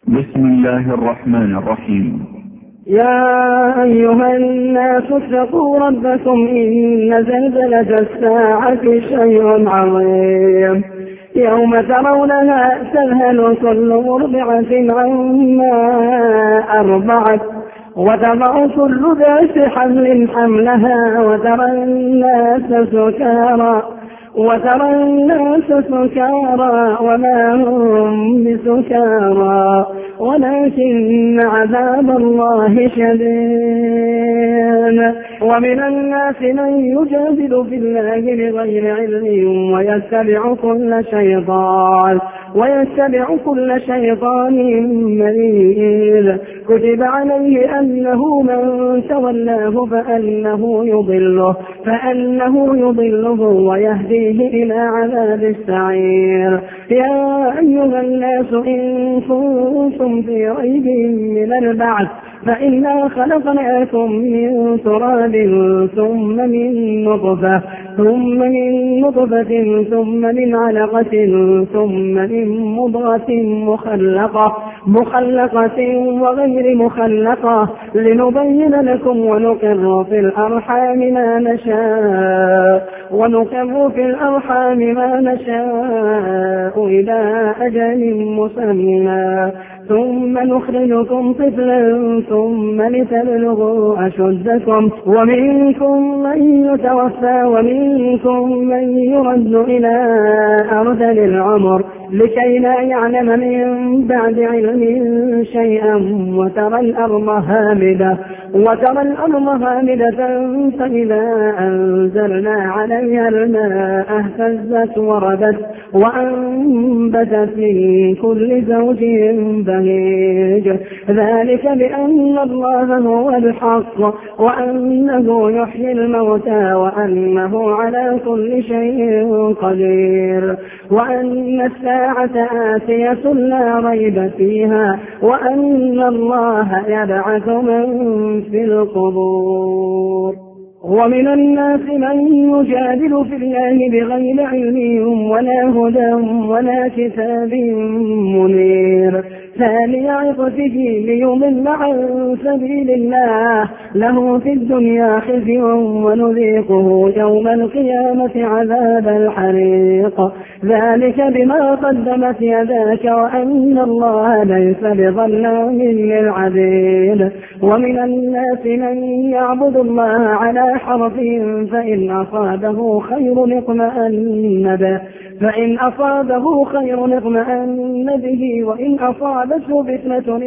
بسم الله الرحمن الرحيم. يا أيها الناس اتقوا ربكم إن زلزلة الساعة شيء عظيم يوم ترونها تذهل كل مرضعة عما أرضعت وتضع كل ذات حمل حملها وترى الناس سكارى وما هم بسكارى ولكن عذاب الله شديد. ومن الناس من يجادل في الله بغير علم ويتبع كل شيطان مريد. كتب عليه أنه من تولاه فأنه يضله ويهديه إلى عذاب السعير. يا أيها الناس إن كنتم في ريب من البعث فإنا خلقناكم من تراب ثم من نطفة ثم من علقة ثم من مضغة مخلقة وغير مخلقة لنبين لكم ونقر في الأرحام ما نشاء إلى أجل مسمى ثم نخرجكم طفلا ثم لتبلغوا أشدكم ومنكم من يتوفى ومنكم من يرد إلى أرذل العمر لكي لا يعلم من بعد علم شيئا. وترى الأرض هامدة فإذا أنزلنا عليها الماء اهتزت وربت وأنبتت من كل زوج بهيج. ذلك بأن الله هو الحق وأنه يحيي الموتى وأنه على كل شيء قدير وأن الساعة آتية لا ريب فيها وأن الله يبعث من في القبور. ومن الناس من يجادل في الله بغير علم ولا هدى ولا كتاب منير ثاني عطفه ليضل عن سبيل الله له في الدنيا خزي ونذيقه يوم القيامة عذاب الحريق. ذلك بما قدمت يداك وأن الله ليس بظلام للعبيد. ومن الناس من يعبد الله على حرف فإن أصابه خير اطمأن به وإن أصابته فتنة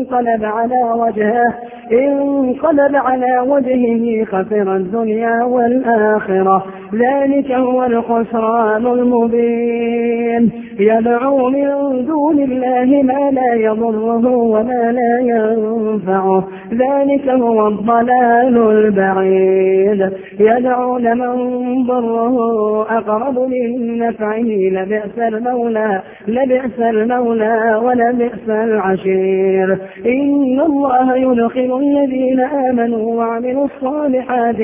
انقلب على وجهه خسر الدنيا والآخرة. ذلك هو الخسران المبين. يدعو من دون الله ما لا يضره وما لا ينفعه ذلك هو الضلال البعيد. يدعو لمن ضره أقرب من نفعه لبئس المولى ولبئس العشير. إن الله يدخل الذين آمنوا وعملوا الصالحات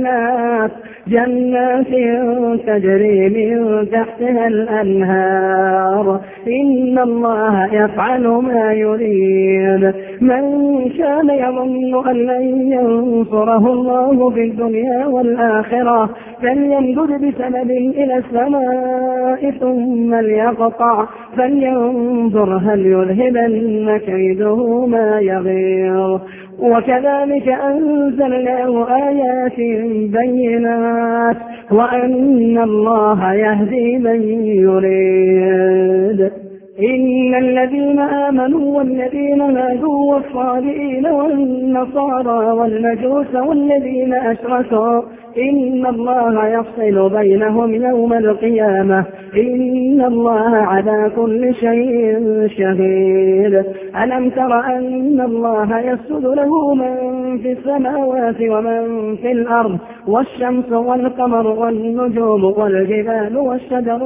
جنات تجري من تحتها الأنهار. إن الله يفعل ما يريد. من كان يظن أن لن ينصره الله في الدنيا والآخرة فليمدد بسبب إلى السماء ثم ليقطع فلينظر هل يذهبن كيده ما يغيظ. وكذلك أنزلناه آيات بينات وأن الله يهدي من يريد. إن الذين آمنوا والذين هادوا والصابئين والنصارى والمجوس والذين أشركوا إن الله يفصل بينهم يوم القيامة إن الله على كل شيء شهيد. ألم تر أن الله يسجد له من في السماوات ومن في الأرض والشمس والقمر والنجوم والجبال والشجر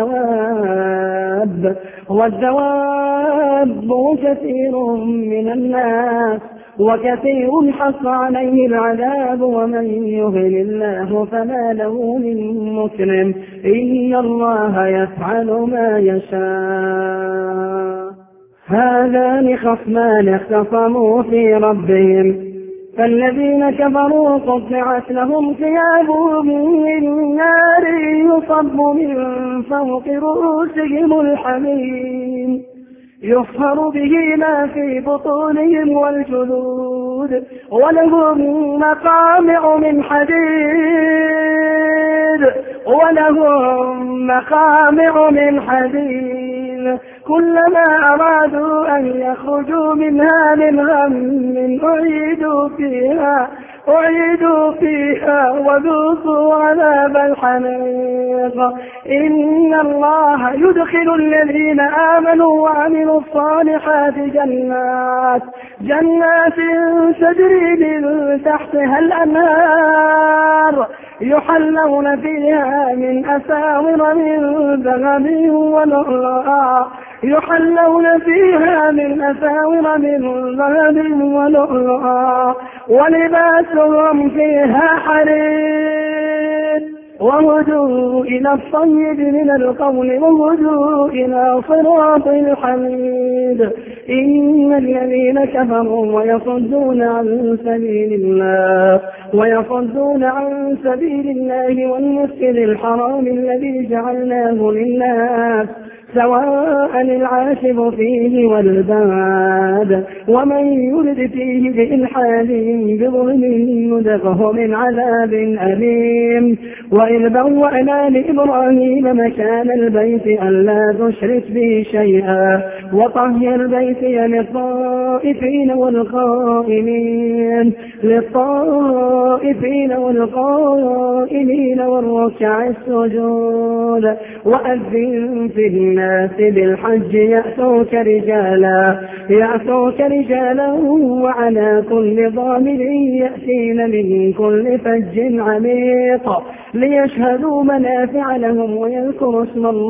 والدواب وكثير من الناس وكثير حق عليه العذاب ومن يهن الله فما له من مكرم إن الله يفعل ما يشاء. هذان خصمان اختصموا في ربهم فالذين كفروا قطعت لهم ثياب من نار يصب من فوق رؤوسهم الحميم يصهر به ما في بطونهم والجلود ولهم مقامع من حديد كلما أرادوا أن يخرجوا منها من غم أعيدوا فيها وذوقوا عذاب الحريق إن الله يدخل الذين آمنوا وعملوا الصالحات جنات تجري من تحتها الأنهار يحلون فيها من أساور من ذهب ولؤلؤا ولباسهم فيها حرير وهدوا إلى الطيب من القول وهدوا إلى صراط الحميد إن الذين كفروا ويصدون عن سبيل الله والمسجد الحرام الذي جعلناه للناس سواء العاكف فيه والباد ومن يرد فيه بإلحاد بظلم نذقه من عذاب أليم وإذ بوأنا لإبراهيم مكان البيت ألا تشرك بي شيئا وطهر بيتي للطائفين والقائمين والركع السجود وأذن في الناس بالحج يأتوك رجالا وعلى كل ضامر يأتين من كل فج عميق ليشهدوا منافع لهم ويذكروا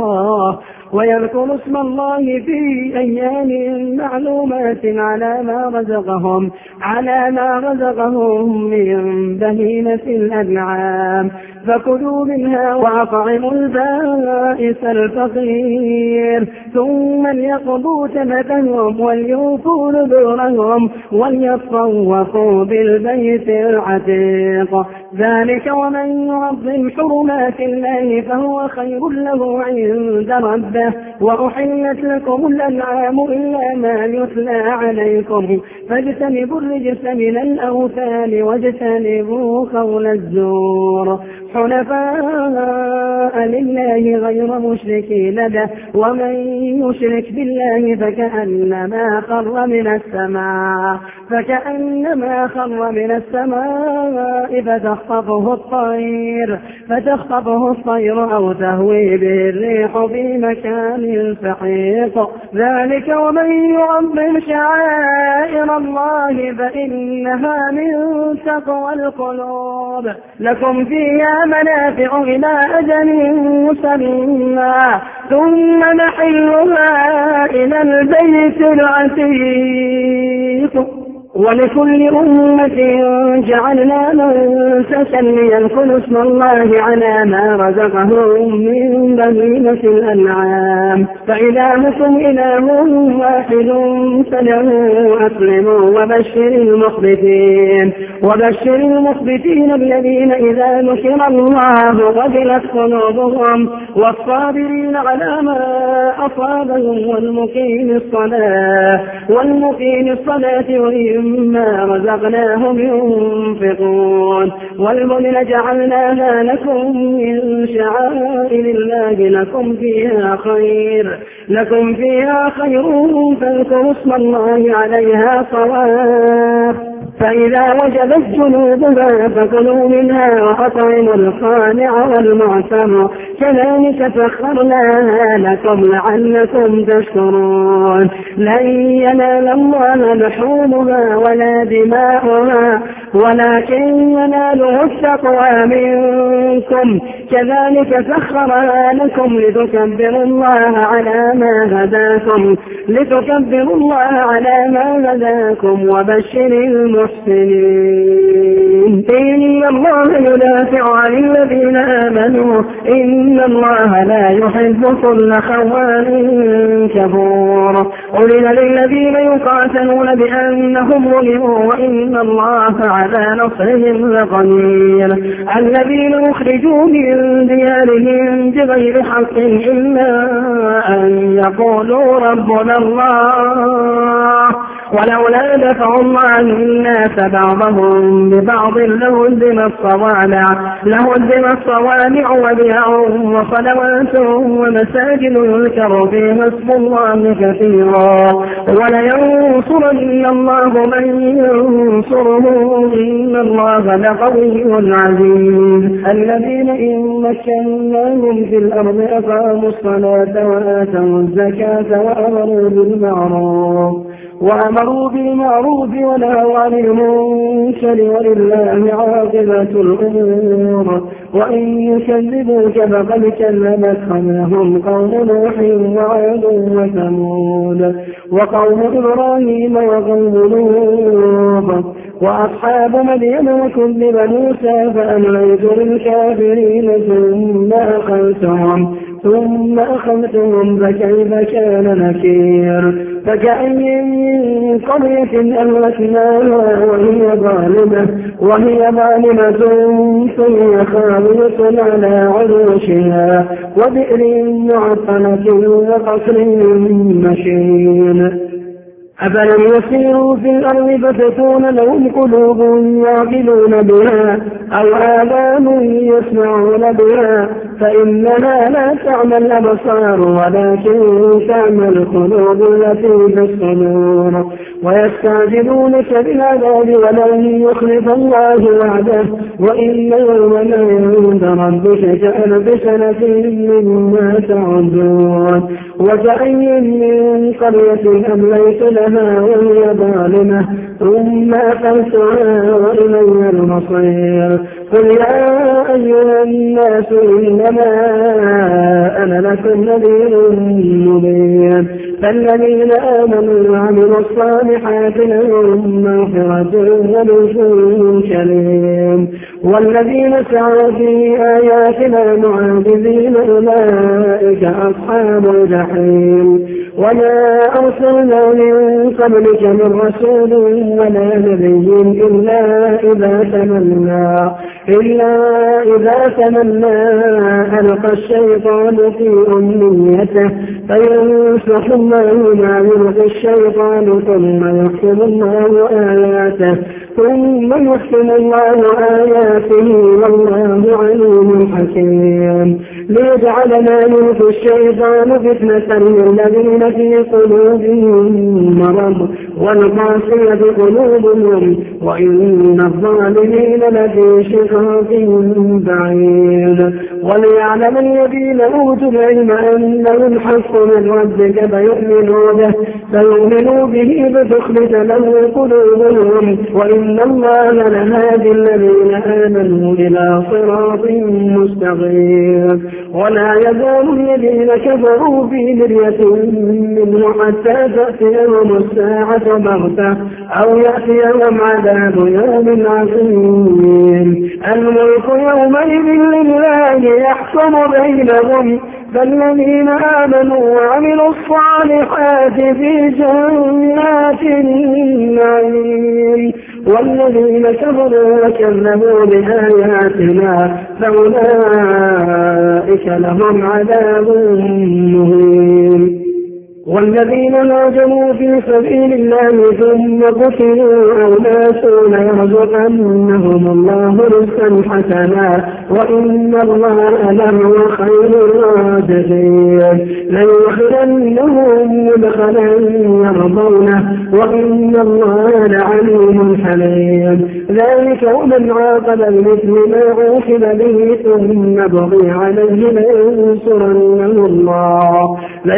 اسم الله في أيام معلومات على ما رزقهم من بهيمة الأنعام فكلوا منها وأطعموا البائس الفقير ثم ليقضوا تمثلهم وليوفوا نذورهم وليطوفوا بالبيت العتيق ذلك ومن يعظم حرمات الله فهو خير له عند ربه وأحلت لكم الأنعام إلا ما يتلى عليكم فاجتنبوا الرجس من الأوثان واجتنبوا قول الزور حنفاء لله غير مشركين به ومن يشرك بالله فكأنما خر من السماء فتخطفه الطير أو تهوي به الريح في مكان سحيق ذلك ومن يعظم شعائر الله فإنها من تقوى القلوب لكم فيها منافع إلى أجل مسمى ثم محلها إلى البيت العتيق ولكل أمة جعلنا منسكا ليذكروا اسم الله على ما رزقهم من بهيمة الأنعام فإلهكم إله واحد فله أسلموا وبشر المخبتين الذين إذا ذكر الله وجلت قلوبهم والصابرين على ما أصابهم والمقيم الصلاة ومما رزقناهم ينفقون والبدن جعلناها لكم من شعائر الله لكم فيها خير فاذكروا اسم الله عليها صواف فإذا وجبت جنوبها فكلوا منها وأطعموا القانع والمعتر كذلك سخرناها لكم لعلكم تشكرون لن ينال الله لحومها ولا دماؤها ولكن يناله التقوى منكم كذلك سخرها لكم لتكبروا الله على ما هداكم وبشر المحسنين إن الله يدافع عن الذين آمنوا إن الله لا يحب كل خوان كفور. أذن للذين يقاتلون بأنهم ظلموا وإن الله على نصرهم لقدير. الذين أخرجوا من ديارهم بغير حق إلا أن يقولوا ربنا الله ولولا دفع الله الناس بعضهم ببعض لهدمت الصوامع وبيع وصلوات ومساجد يذكر فيها اسم الله كثيرا ولينصرن الله من ينصره إن الله لقوي عزيز. الذين إن مكناهم في الأرض أقاموا الصلاة وآتوا الزكاة وأمروا بالمعروف ونهوا عن المنكر ولله عاقبة الأمور. وإن يكذبوك فقد كذبت قبلهم قوم نوح وعاد وثمود وقوم إبراهيم وقوم لوط وأصحاب مدين وكذب موسى فأمليت للكافرين ثم أخذتهم فكيف كان نكير. فكأي من قرية أهلكناها وهي ظالمة فهي خاوية على عروشها وبئر معطلة وقصر مشين. أفلم يسيروا في الأرض فتكون لهم قلوب يعقلون بها أو آذان يسمعون بها فإنها لا تعمى الأبصار ولكن تعمى القلوب التي في الصدور. ويستعجلونك بالعذاب ولن يخلف الله وعده وإن يوما عند ربك كألف سنة مما تعدون. وكأي من قرية أمليت لها وهي ظالمة ثم أخذتها وإلي المصير. قل يا أيها الناس إنما أنا لكم نذير مبين. فالذين آمنوا وعملوا الصالحات لهم مغفرة ورزق كريم والذين سعوا في آياتنا معاجزين أولئك أصحاب الجحيم. وما أرسلنا من قبلك من رسول ولا نبي إلا إذا تمنى ألقى الشيطان في أمنيته فينسخ الله ما يلقي الشيطان ثم يحكم الله آياته والله عليم حكيم. ليجعل ما يلقي الشيطان فتنة للذين في قلوبهم مرض والقاسية قلوبهم وإن الظالمين لفي شقاق بعيد. وليعلم الذين أوتوا العلم أنه الحق من ربك فيؤمنوا به فتخبت له قلوبهم وإن الله لهادي الذين آمنوا إلى صراط مستقيم. ولا يزال الذين كفروا في مرية منه حتى تأتيهم الساعة بغتة أو يأتيهم عذاب يوم عظيم. الملك يومئذ لله يحكم بينهم فالذين آمنوا وعملوا الصالحات في جنات النعيم والذين كفروا وكذبوا بآياتنا فأولئك لهم عذاب مهين. والذين هاجروا في سبيل الله ثم قتلوا أو ماتوا ليرزقنهم الله رزقا حسنا وإن الله لهو خير الرازقين. ليدخلنهم مدخلا يرضونه وإن الله لعليم حليم. ذلك ومن عاقب بمثل ما عوقب به ثم بغي عليه لينصرنه الله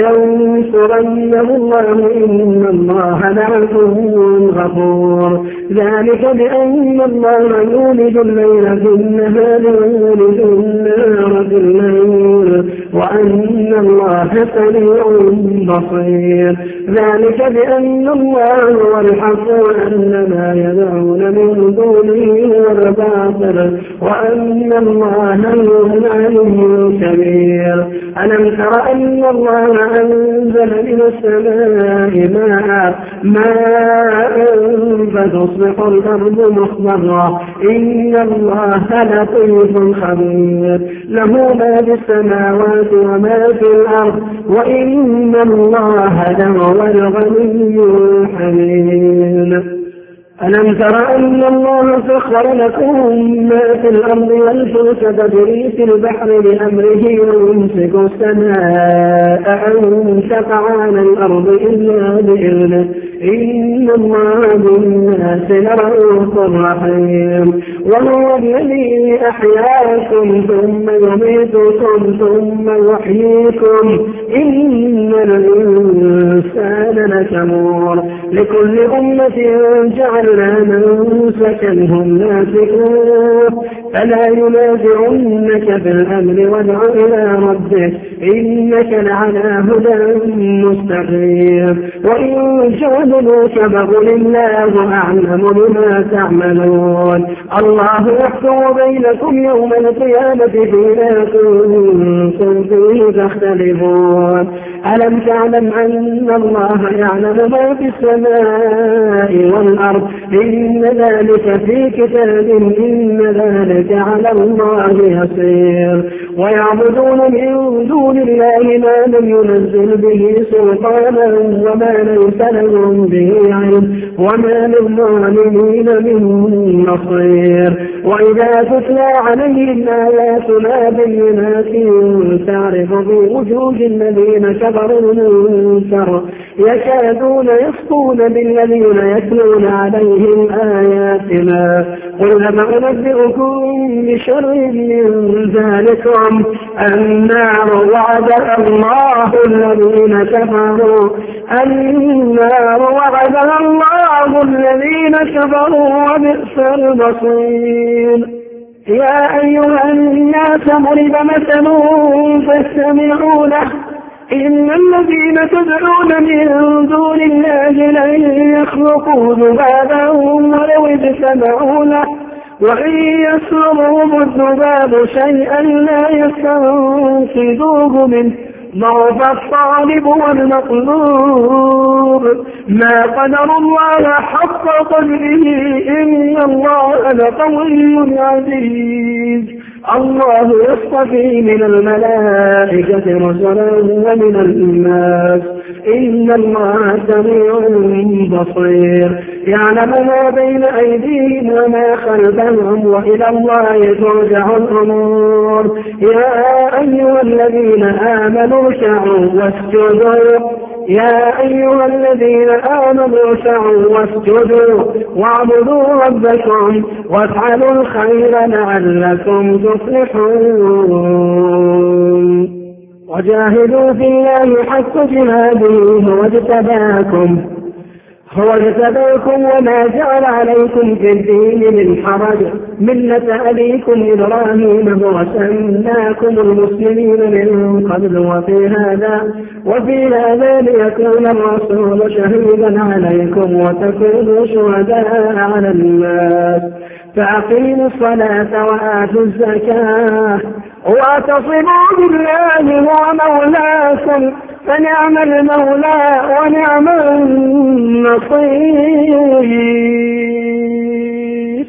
إن الله لعفو غفور. ذلك بأن الله يولد الليل في النهار ويولد النهار في الليل وأن الله سميع بصير. ذلك بأن الله هو الحق وأن ما يدعون من دونه هو الباطل وأن الله هو العلي الكبير. ألم تر أن الله أنزل من السماء ماء فتصبح الأرض مخضرة إن الله لطيف خبير له ما في السماوات وما في الأرض وإن الله لهو الغني الحميد. ألم تر أن الله سخر لكم ما في الأرض والفلك تجري في البحر بأمره ويمسك السماء أن تقع على الأرض إلا بإذنه إن الله بالناس لرؤوف رحيم. وهو الذي أحياكم ثم يميتكم ثم يحييكم إن الإنسان لكفور. لكل أمة جعلنا منسكا هم ناسكوه فلا ينازعنك في الأمر وادع إلى ربك إنك لعلى هدى مستقيم. وإن جادلوك فقل الله أعلم بما تعملون. الله يحكم بينكم يوم القيامة فيما كنتم فيه تختلفون. ألم تعلم أن الله يعلم ما في السماء والأرض إن ذلك في كتاب إن ذلك على الله يسير. ويعبدون من دون الله ما لم ينزل به سلطانا وما ليس لهم به علم وما للظالمين من نصير. وإذا تتلى عليهم آياتنا بينات تعرف في وجوه الذين كفروا المنكر يكادون يسطون بالذين يتلون عليهم آياتنا قل أنبئكم بشر من ذلكم النار وعدها الله الذين كفروا وبئس المصير. يا أيها الناس ضرب مثل فاستمعوا له إن الذين تدعون من دون الله لن يخلقوا ذبابا ولو اجتمعوا له وإن يسلبهم الذباب شيئا لا يستنقذوه منه ضعف الطالب والمطلوب ما قدر الله حق قدره إن الله لقوي عزيز. الله يصطفي من الملائكة رسلا ومن الناس إن الله سميع بصير. يعلم ما بين أيديهم وما خلفهم وإلى الله ترجع الأمور. يا أيها الذين آمنوا اركعوا واسجدوا واسجدوا واعبدوا ربكم وافعلوا الخير لعلكم تفلحون. وجاهدوا في الله حق جهاده هو اجتباكم وما جعل عليكم في الدين من حرج ملة أبيكم إبراهيم هو سماكم المسلمين من قبل وفي هذا ليكون الرسول شهيدا عليكم وتكونوا شهداء على الناس. فأقيموا الصلاة وآتوا الزكاة واعتصموا بالله هو مولاكم فنعم المولى ونعم النصير.